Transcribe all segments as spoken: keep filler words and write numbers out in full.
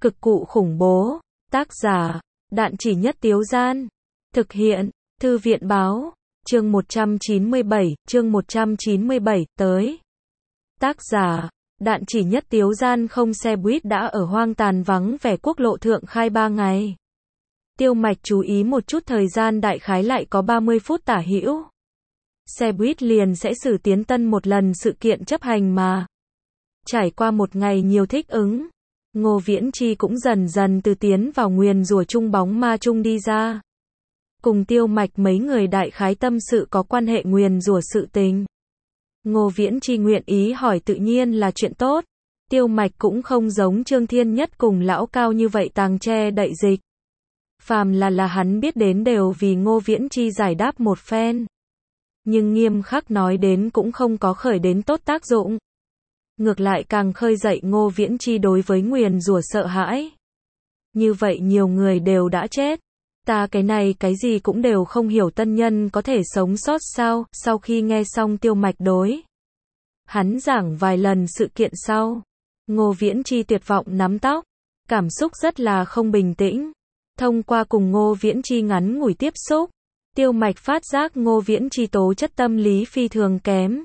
Cực cụ khủng bố. Tác giả, Đạn Chỉ Nhất Tiếu Gian. Thực hiện, Thư viện báo. Chương một trăm chín mươi bảy, chương một trăm chín mươi bảy, tới. Tác giả, Đạn Chỉ Nhất Tiếu Gian. Không xe buýt đã ở hoang tàn vắng vẻ quốc lộ thượng khai ba ngày. Tiêu Mạch chú ý một chút thời gian, đại khái lại có ba mươi phút tả hữu. Xe buýt liền sẽ xử tiến tân một lần sự kiện chấp hành mà. Trải qua một ngày nhiều thích ứng, Ngô Viễn Chi cũng dần dần từ tiến vào nguyền rủa chung bóng ma chung đi ra. Cùng Tiêu Mạch mấy người đại khái tâm sự có quan hệ nguyền rủa sự tình. Ngô Viễn Chi nguyện ý hỏi tự nhiên là chuyện tốt. Tiêu Mạch cũng không giống Trương Thiên Nhất cùng lão Cao như vậy tàng che đậy dịch. Phàm là là hắn biết đến đều vì Ngô Viễn Chi giải đáp một phen. Nhưng nghiêm khắc nói đến cũng không có khởi đến tốt tác dụng. Ngược lại càng khơi dậy Ngô Viễn Chi đối với nguyền rủa sợ hãi. Như vậy nhiều người đều đã chết. Ta cái này cái gì cũng đều không hiểu, tân nhân có thể sống sót sao? Sau khi nghe xong Tiêu Mạch đối hắn giảng vài lần sự kiện sau, Ngô Viễn Chi tuyệt vọng nắm tóc, cảm xúc rất là không bình tĩnh. Thông qua cùng Ngô Viễn Chi ngắn ngủi tiếp xúc, Tiêu Mạch phát giác Ngô Viễn Chi tố chất tâm lý phi thường kém.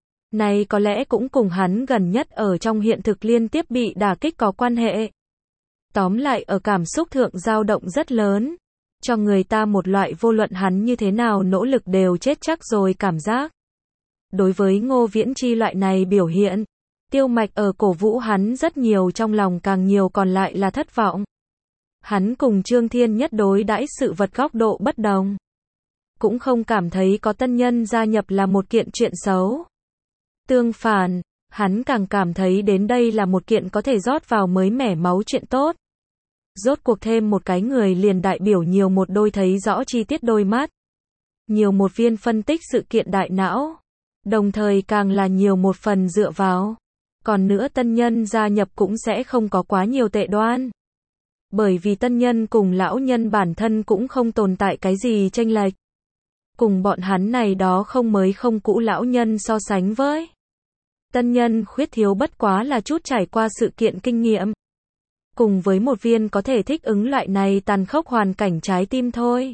Này có lẽ cũng cùng hắn gần nhất ở trong hiện thực liên tiếp bị đả kích có quan hệ. Tóm lại ở cảm xúc thượng dao động rất lớn, cho người ta một loại vô luận hắn như thế nào nỗ lực đều chết chắc rồi cảm giác. Đối với Ngô Viễn Chi loại này biểu hiện, Tiêu Mạch ở cổ vũ hắn rất nhiều, trong lòng càng nhiều còn lại là thất vọng. Hắn cùng Trương Thiên Nhất đối đãi sự vật góc độ bất đồng. Cũng không cảm thấy có tân nhân gia nhập là một kiện chuyện xấu. Tương phản, hắn càng cảm thấy đến đây là một kiện có thể rót vào mới mẻ máu chuyện tốt. Rốt cuộc thêm một cái người liền đại biểu nhiều một đôi thấy rõ chi tiết đôi mắt. Nhiều một viên phân tích sự kiện đại não. Đồng thời càng là nhiều một phần dựa vào. Còn nữa tân nhân gia nhập cũng sẽ không có quá nhiều tệ đoan. Bởi vì tân nhân cùng lão nhân bản thân cũng không tồn tại cái gì chênh lệch. Cùng bọn hắn này đó không mới không cũ lão nhân so sánh với. Tân nhân khuyết thiếu bất quá là chút trải qua sự kiện kinh nghiệm. Cùng với một viên có thể thích ứng loại này tàn khốc hoàn cảnh trái tim thôi.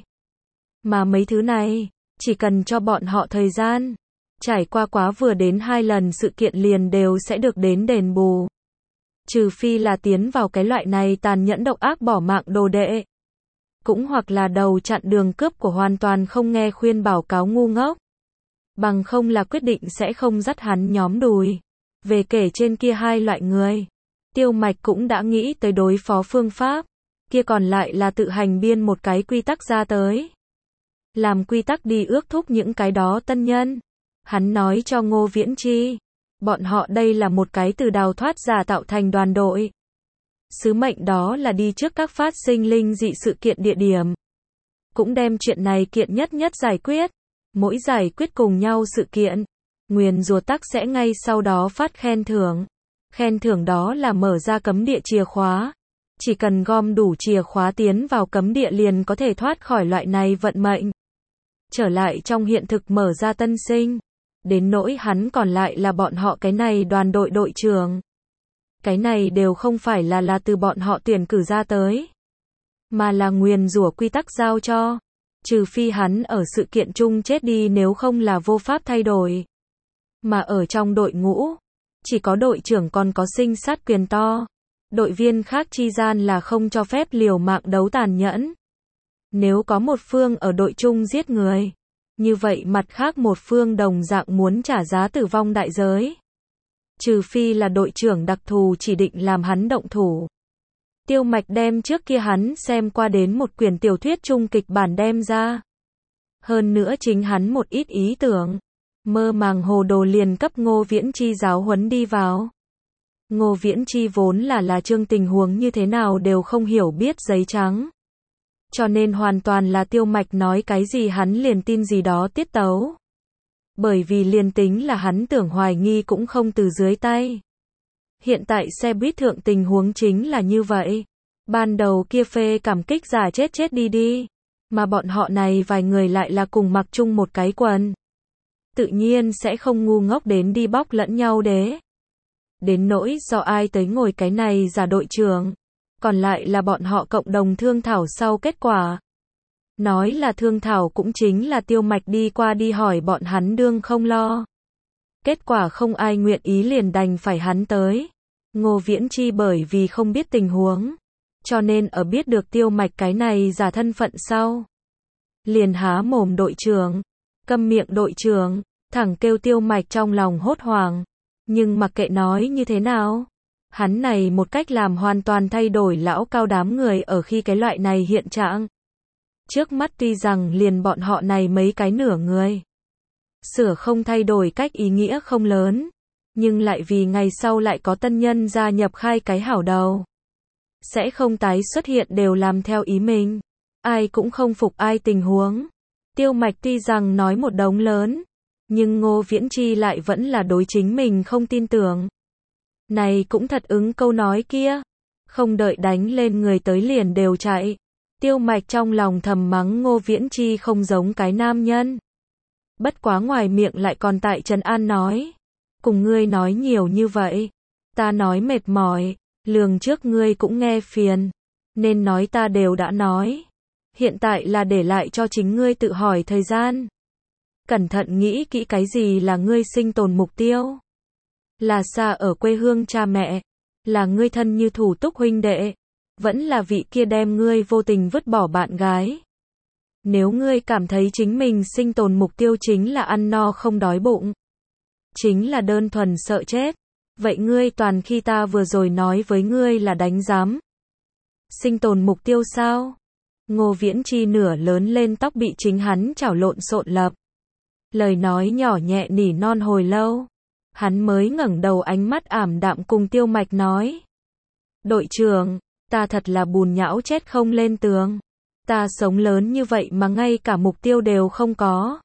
Mà mấy thứ này, chỉ cần cho bọn họ thời gian, trải qua quá vừa đến hai lần sự kiện liền đều sẽ được đến đền bù. Trừ phi là tiến vào cái loại này tàn nhẫn độc ác bỏ mạng đồ đệ. Cũng hoặc là đầu chặn đường cướp của hoàn toàn không nghe khuyên bảo cáo ngu ngốc. Bằng không là quyết định sẽ không dắt hắn nhóm đùi. Về kể trên kia hai loại người, Tiêu Mạch cũng đã nghĩ tới đối phó phương pháp. Kia còn lại là tự hành biên một cái quy tắc ra tới. Làm quy tắc đi ước thúc những cái đó tân nhân. Hắn nói cho Ngô Viễn Chi, bọn họ đây là một cái từ đào thoát giả tạo thành đoàn đội. Sứ mệnh đó là đi trước các phát sinh linh dị sự kiện địa điểm. Cũng đem chuyện này kiện nhất nhất giải quyết. Mỗi giải quyết cùng nhau sự kiện, nguyền rủa tắc sẽ ngay sau đó phát khen thưởng. Khen thưởng đó là mở ra cấm địa chìa khóa. Chỉ cần gom đủ chìa khóa tiến vào cấm địa liền có thể thoát khỏi loại này vận mệnh. Trở lại trong hiện thực mở ra tân sinh. Đến nỗi hắn còn lại là bọn họ cái này đoàn đội đội trưởng. Cái này đều không phải là là từ bọn họ tuyển cử ra tới. Mà là nguyền rủa quy tắc giao cho. Trừ phi hắn ở sự kiện chung chết đi, nếu không là vô pháp thay đổi. Mà ở trong đội ngũ, chỉ có đội trưởng còn có sinh sát quyền to. Đội viên khác chi gian là không cho phép liều mạng đấu tàn nhẫn. Nếu có một phương ở đội chung giết người, như vậy mặt khác một phương đồng dạng muốn trả giá tử vong đại giới. Trừ phi là đội trưởng đặc thù chỉ định làm hắn động thủ. Tiêu Mạch đem trước kia hắn xem qua đến một quyển tiểu thuyết chung kịch bản đem ra. Hơn nữa chính hắn một ít ý tưởng, mơ màng hồ đồ liền cấp Ngô Viễn Chi giáo huấn đi vào. Ngô Viễn Chi vốn là là Trương tình huống như thế nào đều không hiểu biết giấy trắng. Cho nên hoàn toàn là Tiêu Mạch nói cái gì hắn liền tin gì đó tiết tấu. Bởi vì liền tính là hắn tưởng hoài nghi cũng không từ dưới tay. Hiện tại xe buýt thượng tình huống chính là như vậy. Ban đầu kia phê cảm kích giả chết chết đi đi. Mà bọn họ này vài người lại là cùng mặc chung một cái quần. Tự nhiên sẽ không ngu ngốc đến đi bóc lẫn nhau đế. Đến nỗi do ai tới ngồi cái này giả đội trưởng. còn lại là bọn họ cộng đồng thương thảo sau kết quả. Nói là thương thảo cũng chính là Tiêu Mạch đi qua đi hỏi bọn hắn đương không lo. Kết quả không ai nguyện ý liền đành phải hắn tới. Ngô Viễn Chi bởi vì không biết tình huống, cho nên ở biết được Tiêu Mạch cái này giả thân phận sau, liền há mồm đội trưởng, câm miệng đội trưởng, thẳng kêu Tiêu Mạch trong lòng hốt hoảng. Nhưng mặc kệ nói như thế nào, hắn này một cách làm hoàn toàn thay đổi lão cao đám người ở khi cái loại này hiện trạng. Trước mắt tuy rằng liền bọn họ này mấy cái nửa người, sửa không thay đổi cách ý nghĩa không lớn, nhưng lại vì ngày sau lại có tân nhân gia nhập khai cái hảo đầu. Sẽ không tái xuất hiện đều làm theo ý mình. Ai cũng không phục ai tình huống. Tiêu Mạch tuy rằng nói một đống lớn, nhưng Ngô Viễn Chi lại vẫn là đối chính mình không tin tưởng. Này cũng thật ứng câu nói kia. Không đợi đánh lên người tới liền đều chạy. Tiêu Mạch trong lòng thầm mắng Ngô Viễn Chi không giống cái nam nhân. Bất quá ngoài miệng lại còn tại trấn an nói. Cùng ngươi nói nhiều như vậy. Ta nói mệt mỏi. Lường trước ngươi cũng nghe phiền. Nên nói ta đều đã nói. Hiện tại là để lại cho chính ngươi tự hỏi thời gian. Cẩn thận nghĩ kỹ cái gì là ngươi sinh tồn mục tiêu. Là xa ở quê hương cha mẹ. Là ngươi thân như thủ túc huynh đệ. Vẫn là vị kia đem ngươi vô tình vứt bỏ bạn gái. Nếu ngươi cảm thấy chính mình sinh tồn mục tiêu chính là ăn no không đói bụng, chính là đơn thuần sợ chết, vậy ngươi toàn khi ta vừa rồi nói với ngươi là đánh giám. Sinh tồn mục tiêu sao? Ngô Viễn Chi nửa lớn lên tóc bị chính hắn chảo lộn xộn lập. Lời nói nhỏ nhẹ nỉ non hồi lâu. Hắn mới ngẩng đầu ánh mắt ảm đạm cùng Tiêu Mạch nói. Đội trưởng, ta thật là bùn nhão chết không lên tường. Ta sống lớn như vậy mà ngay cả mục tiêu đều không có.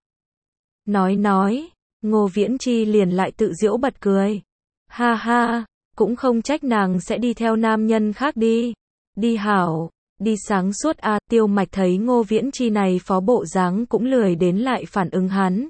Nói nói, Ngô Viễn Chi liền lại tự giễu bật cười. Ha ha, cũng không trách nàng sẽ đi theo nam nhân khác đi. Đi hảo, đi sáng suốt a. À, Tiêu Mạch thấy Ngô Viễn Chi này phó bộ dáng cũng lười đến lại phản ứng hắn.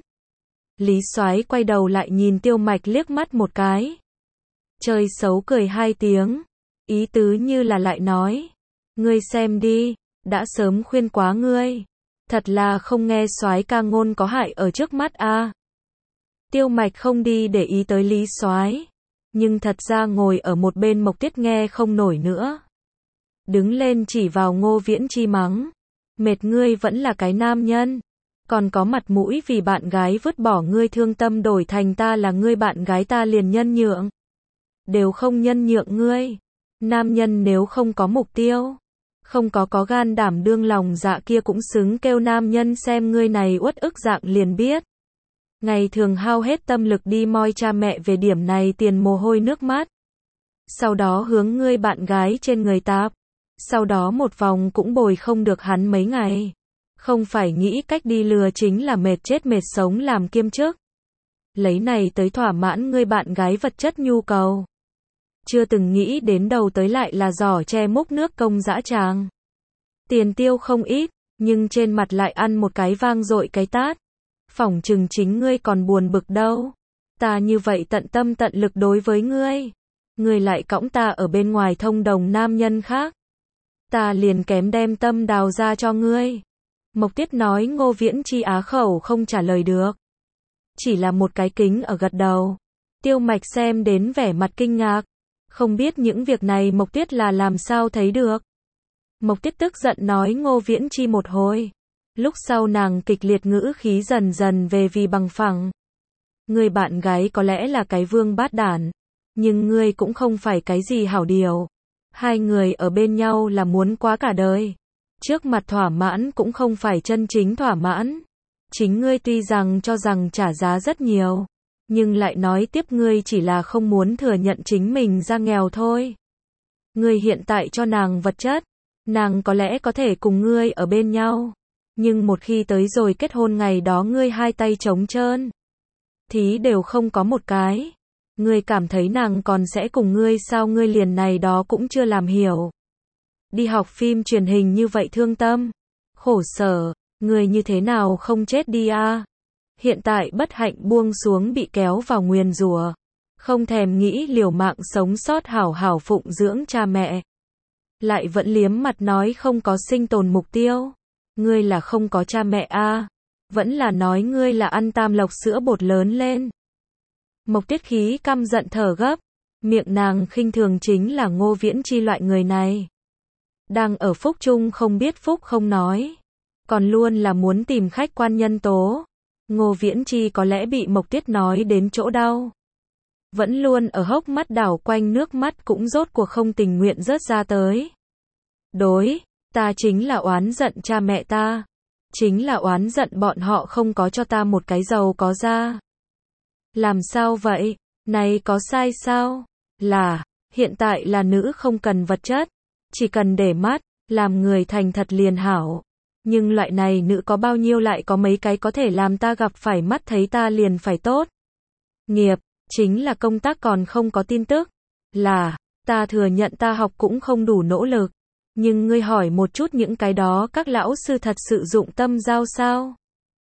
Lý Soái quay đầu lại nhìn Tiêu Mạch liếc mắt một cái. Chơi xấu cười hai tiếng. Ý tứ như là lại nói. Ngươi xem đi, đã sớm khuyên quá ngươi. Thật là không nghe Soái ca ngôn có hại ở trước mắt a. À. Tiêu Mạch không đi để ý tới Lý Soái, nhưng thật ra ngồi ở một bên Mộc Tiết nghe không nổi nữa. Đứng lên chỉ vào Ngô Viễn Chi mắng. Mệt ngươi vẫn là cái nam nhân. Còn có mặt mũi vì bạn gái vứt bỏ ngươi thương tâm đổi thành ta là ngươi bạn gái ta liền nhân nhượng. Đều không nhân nhượng ngươi. Nam nhân nếu không có mục tiêu, không có có gan đảm đương lòng dạ kia cũng xứng kêu nam nhân xem ngươi này uất ức dạng liền biết. Ngày thường hao hết tâm lực đi moi cha mẹ về điểm này tiền mồ hôi nước mắt. Sau đó hướng ngươi bạn gái trên người tạp. Sau đó một vòng cũng bồi không được hắn mấy ngày. Không phải nghĩ cách đi lừa chính là mệt chết mệt sống làm kiêm chức. Lấy này tới thỏa mãn ngươi bạn gái vật chất nhu cầu. Chưa từng nghĩ đến đầu tới lại là giỏ che múc nước công dã tràng. Tiền tiêu không ít, nhưng trên mặt lại ăn một cái vang dội cái tát. Phỏng chừng chính ngươi còn buồn bực đâu. Ta như vậy tận tâm tận lực đối với ngươi. Ngươi lại cõng ta ở bên ngoài thông đồng nam nhân khác. Ta liền kém đem tâm đào ra cho ngươi. Mộc Tiết nói Ngô Viễn Chi á khẩu không trả lời được. Chỉ là một cái kính ở gật đầu. Tiêu Mạch xem đến vẻ mặt kinh ngạc. Không biết những việc này Mộc Tiết là làm sao thấy được. Mộc Tiết tức giận nói Ngô Viễn Chi một hồi. Lúc sau nàng kịch liệt ngữ khí dần dần về vì bằng phẳng. Người bạn gái có lẽ là cái vương bát đản, nhưng ngươi cũng không phải cái gì hảo điều. Hai người ở bên nhau là muốn quá cả đời. Trước mặt thỏa mãn cũng không phải chân chính thỏa mãn. Chính ngươi tuy rằng cho rằng trả giá rất nhiều, nhưng lại nói tiếp ngươi chỉ là không muốn thừa nhận chính mình ra nghèo thôi. Ngươi hiện tại cho nàng vật chất, nàng có lẽ có thể cùng ngươi ở bên nhau. Nhưng một khi tới rồi kết hôn ngày đó ngươi hai tay trống trơn, thí đều không có một cái. Ngươi cảm thấy nàng còn sẽ cùng ngươi sao ngươi liền này đó cũng chưa làm hiểu. Đi học phim truyền hình như vậy thương tâm, khổ sở, ngươi như thế nào không chết đi a? À? Hiện tại bất hạnh buông xuống bị kéo vào nguyền rủa, không thèm nghĩ liều mạng sống sót hảo hảo phụng dưỡng cha mẹ. lại vẫn liếm mặt nói không có sinh tồn mục tiêu. Ngươi là không có cha mẹ a? Vẫn là nói ngươi là ăn tam lộc sữa bột lớn lên. Mộc Tiết khí căm giận thở gấp, miệng nàng khinh thường chính là Ngô Viễn Chi loại người này. Đang ở phúc chung không biết phúc không nói, còn luôn là muốn tìm khách quan nhân tố. Ngô Viễn Chi có lẽ bị Mộc Tiết nói đến chỗ đau. Vẫn luôn ở hốc mắt đảo quanh nước mắt cũng rốt cuộc không tình nguyện rớt ra tới. Đối, ta chính là oán giận cha mẹ ta. Chính là oán giận bọn họ không có cho ta một cái giàu có ra. Làm sao vậy? Này có sai sao? Là, hiện tại là nữ không cần vật chất, chỉ cần để mắt, làm người thành thật liền hảo. Nhưng loại này nữ có bao nhiêu lại có mấy cái có thể làm ta gặp phải mắt thấy ta liền phải tốt. Nghiệp, chính là công tác còn không có tin tức. Là, ta thừa nhận ta học cũng không đủ nỗ lực. Nhưng ngươi hỏi một chút những cái đó các lão sư thật sự dụng tâm giao sao?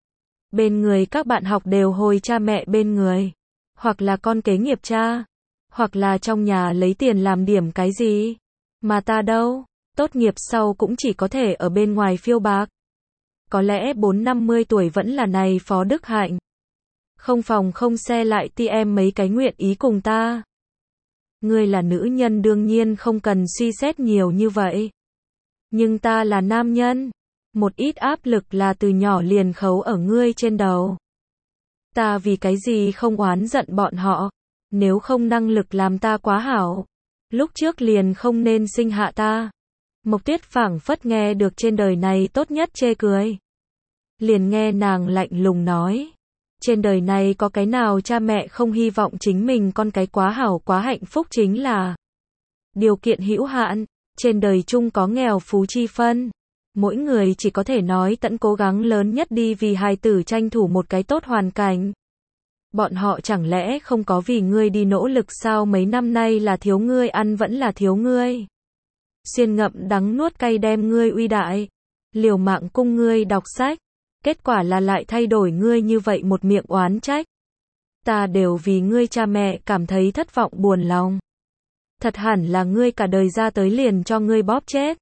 Bên người các bạn học đều hồi cha mẹ bên người. Hoặc là con kế nghiệp cha. Hoặc là trong nhà lấy tiền làm điểm cái gì. Mà ta đâu? Tốt nghiệp sau cũng chỉ có thể ở bên ngoài phiêu bạc. Có lẽ bốn năm mươi tuổi vẫn là này Phó Đức Hạnh. Không phòng không xe lại ti em mấy cái nguyện ý cùng ta. Ngươi là nữ nhân đương nhiên không cần suy xét nhiều như vậy. Nhưng ta là nam nhân. Một ít áp lực là từ nhỏ liền khấu ở ngươi trên đầu. Ta vì cái gì không oán giận bọn họ. Nếu không năng lực làm ta quá hảo. Lúc trước liền không nên sinh hạ ta. Mộc Tiết phảng phất nghe được trên đời này tốt nhất chê cười. Liền nghe nàng lạnh lùng nói. Trên đời này có cái nào cha mẹ không hy vọng chính mình con cái quá hảo quá hạnh phúc chính là điều kiện hữu hạn. Trên đời chung có nghèo phú chi phân. Mỗi người chỉ có thể nói tận cố gắng lớn nhất đi vì hài tử tranh thủ một cái tốt hoàn cảnh. Bọn họ chẳng lẽ không có vì ngươi đi nỗ lực sao? Mấy năm nay là thiếu ngươi ăn vẫn là thiếu ngươi. Xuyên ngậm đắng nuốt cay đem ngươi uy đại. Liều mạng cung ngươi đọc sách. Kết quả là lại thay đổi ngươi như vậy một miệng oán trách. Ta đều vì ngươi cha mẹ cảm thấy thất vọng buồn lòng. Thật hẳn là ngươi cả đời ra tới liền cho ngươi bóp chết.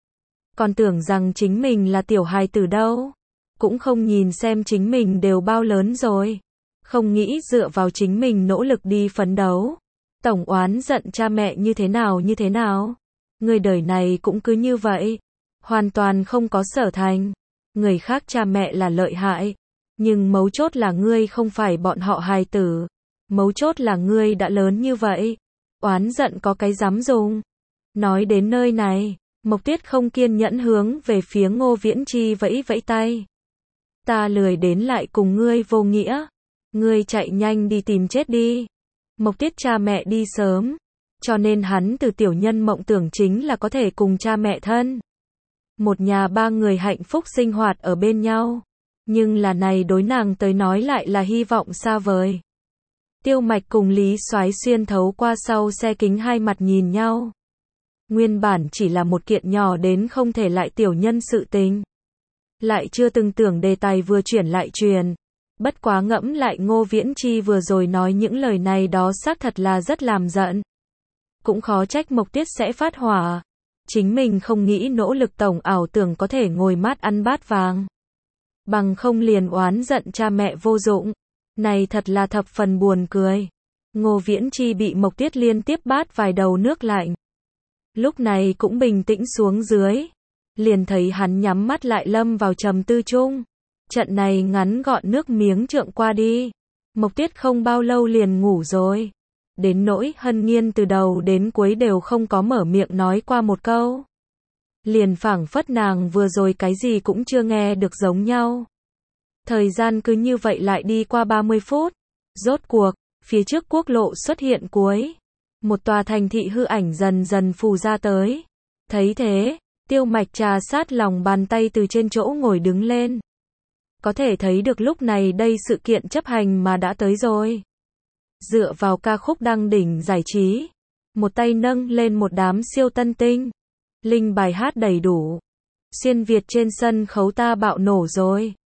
Còn tưởng rằng chính mình là tiểu hài tử đâu. Cũng không nhìn xem chính mình đều bao lớn rồi. Không nghĩ dựa vào chính mình nỗ lực đi phấn đấu. Tổng oán giận cha mẹ như thế nào như thế nào. Người đời này cũng cứ như vậy. Hoàn toàn không có sở thành. Người khác cha mẹ là lợi hại. Nhưng mấu chốt là ngươi không phải bọn họ hài tử. Mấu chốt là ngươi đã lớn như vậy. Oán giận có cái dám dùng. Nói đến nơi này, Mộc Tiết không kiên nhẫn hướng về phía Ngô Viễn Chi vẫy vẫy tay. Ta lười đến lại cùng ngươi vô nghĩa. Ngươi chạy nhanh đi tìm chết đi. Mộc Tiết cha mẹ đi sớm. Cho nên hắn từ tiểu nhân mộng tưởng chính là có thể cùng cha mẹ thân. Một nhà ba người hạnh phúc sinh hoạt ở bên nhau. Nhưng là này đối nàng tới nói lại là hy vọng xa vời. Tiêu Mạch cùng Lý Soái xuyên thấu qua sau xe kính hai mặt nhìn nhau. Nguyên bản chỉ là một kiện nhỏ đến không thể lại tiểu nhân sự tình. Lại chưa từng tưởng đề tài vừa chuyển lại truyền. Bất quá ngẫm lại Ngô Viễn Chi vừa rồi nói những lời này đó xác thật là rất làm giận. Cũng khó trách Mộc Tiết sẽ phát hỏa. Chính mình không nghĩ nỗ lực tổng ảo tưởng có thể ngồi mát ăn bát vàng. Bằng không liền oán giận cha mẹ vô dụng. Này thật là thập phần buồn cười. Ngô Viễn Chi bị Mộc Tiết liên tiếp bát vài đầu nước lạnh. Lúc này cũng bình tĩnh xuống dưới. Liền thấy hắn nhắm mắt lại lâm vào trầm tư chung. Trận này ngắn gọn nước miếng trượng qua đi. Mộc Tiết không bao lâu liền ngủ rồi. Đến nỗi Hân Nghiên từ đầu đến cuối đều không có mở miệng nói qua một câu. Liền phảng phất nàng vừa rồi cái gì cũng chưa nghe được giống nhau. Thời gian cứ như vậy lại đi qua ba mươi phút. Rốt cuộc, phía trước quốc lộ xuất hiện cuối. Một tòa thành thị hư ảnh dần dần phù ra tới. Thấy thế, Tiêu Mạch trà sát lòng bàn tay từ trên chỗ ngồi đứng lên. Có thể thấy được lúc này đây sự kiện chấp hành mà đã tới rồi. Dựa vào ca khúc đăng đỉnh giải trí. Một tay nâng lên một đám siêu tân tinh. Linh bài hát đầy đủ. Xuyên Việt trên sân khấu ta bạo nổ rồi.